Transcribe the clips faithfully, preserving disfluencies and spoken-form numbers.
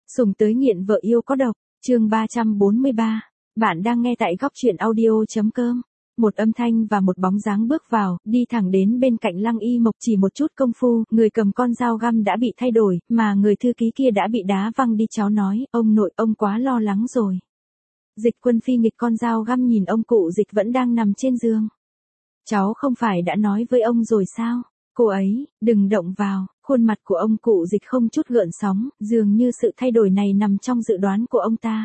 Sùng tới nghiện vợ yêu có độc, chương ba trăm bốn mươi ba. Bạn đang nghe tại góc truyện audio.com. Một âm thanh và một bóng dáng bước vào, đi thẳng đến bên cạnh Lăng Y Mộc, chỉ một chút công phu, người cầm con dao găm đã bị thay đổi, mà người thư ký kia đã bị đá văng đi. Cháu nói, ông nội, ông quá lo lắng rồi. Dịch Quân Phi nghịch con dao găm nhìn ông cụ Dịch vẫn đang nằm trên giường. Cháu không phải đã nói với ông rồi sao? Cô ấy, đừng động vào. Khuôn mặt của ông cụ Dịch không chút gợn sóng, dường như sự thay đổi này nằm trong dự đoán của ông ta.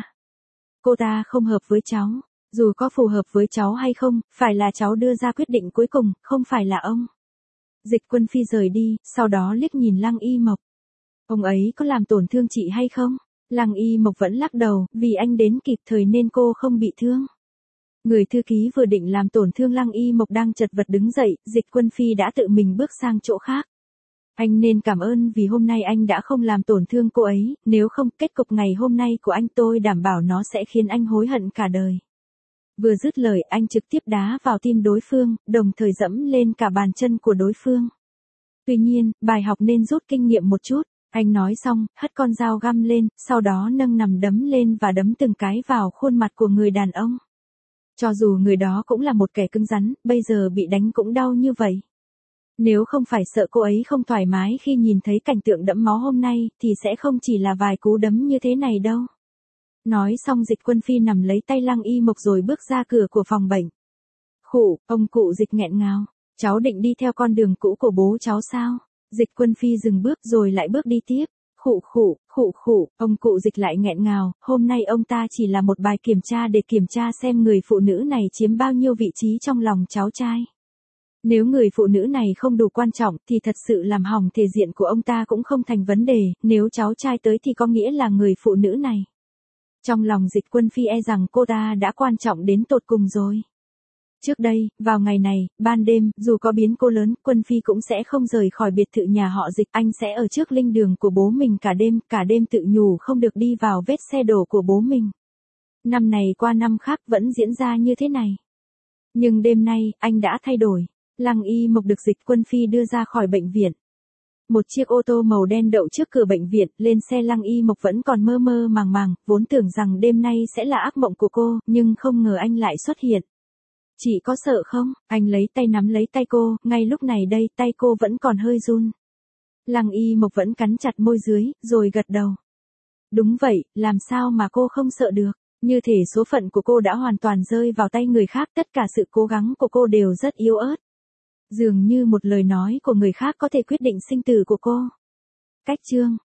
Cô ta không hợp với cháu. Dù có phù hợp với cháu hay không, phải là cháu đưa ra quyết định cuối cùng, không phải là ông. Dịch Quân Phi rời đi, sau đó liếc nhìn Lăng Y Mộc. Ông ấy có làm tổn thương chị hay không? Lăng Y Mộc vẫn lắc đầu, vì anh đến kịp thời nên cô không bị thương. Người thư ký vừa định làm tổn thương Lăng Y Mộc đang chật vật đứng dậy, Dịch Quân Phi đã tự mình bước sang chỗ khác. Anh nên cảm ơn vì hôm nay anh đã không làm tổn thương cô ấy, nếu không, kết cục ngày hôm nay của anh tôi đảm bảo nó sẽ khiến anh hối hận cả đời. Vừa dứt lời, anh trực tiếp đá vào tim đối phương, đồng thời dẫm lên cả bàn chân của đối phương. Tuy nhiên, bài học nên rút kinh nghiệm một chút. Anh nói xong, hất con dao găm lên, sau đó nâng nằm đấm lên và đấm từng cái vào khuôn mặt của người đàn ông. Cho dù người đó cũng là một kẻ cứng rắn, bây giờ bị đánh cũng đau như vậy. Nếu không phải sợ cô ấy không thoải mái khi nhìn thấy cảnh tượng đẫm máu hôm nay, thì sẽ không chỉ là vài cú đấm như thế này đâu. Nói xong, Dịch Quân Phi nằm lấy tay Lăng Y Mộc rồi bước ra cửa của phòng bệnh. Khụ, ông cụ Dịch nghẹn ngào. Cháu định đi theo con đường cũ của bố cháu sao? Dịch Quân Phi dừng bước rồi lại bước đi tiếp. Khụ khụ, khụ khụ, ông cụ Dịch lại nghẹn ngào, hôm nay ông ta chỉ là một bài kiểm tra để kiểm tra xem người phụ nữ này chiếm bao nhiêu vị trí trong lòng cháu trai. Nếu người phụ nữ này không đủ quan trọng thì thật sự làm hỏng thể diện của ông ta cũng không thành vấn đề, nếu cháu trai tới thì có nghĩa là người phụ nữ này. Trong lòng Dịch Quân Phi e rằng cô ta đã quan trọng đến tột cùng rồi. Trước đây, vào ngày này, ban đêm, dù có biến cố lớn, Quân Phi cũng sẽ không rời khỏi biệt thự nhà họ Dịch, anh sẽ ở trước linh đường của bố mình cả đêm, cả đêm tự nhủ không được đi vào vết xe đổ của bố mình. Năm này qua năm khác vẫn diễn ra như thế này. Nhưng đêm nay, anh đã thay đổi. Lăng Y Mộc được Dịch Quân Phi đưa ra khỏi bệnh viện. Một chiếc ô tô màu đen đậu trước cửa bệnh viện, lên xe Lăng Y Mộc vẫn còn mơ mơ màng màng, vốn tưởng rằng đêm nay sẽ là ác mộng của cô, nhưng không ngờ anh lại xuất hiện. Chị có sợ không? Anh lấy tay nắm lấy tay cô, ngay lúc này đây, tay cô vẫn còn hơi run. Lăng Y Mộc vẫn cắn chặt môi dưới, rồi gật đầu. Đúng vậy, làm sao mà cô không sợ được? Như thể số phận của cô đã hoàn toàn rơi vào tay người khác, tất cả sự cố gắng của cô đều rất yếu ớt. Dường như một lời nói của người khác có thể quyết định sinh tử của cô. Cách chương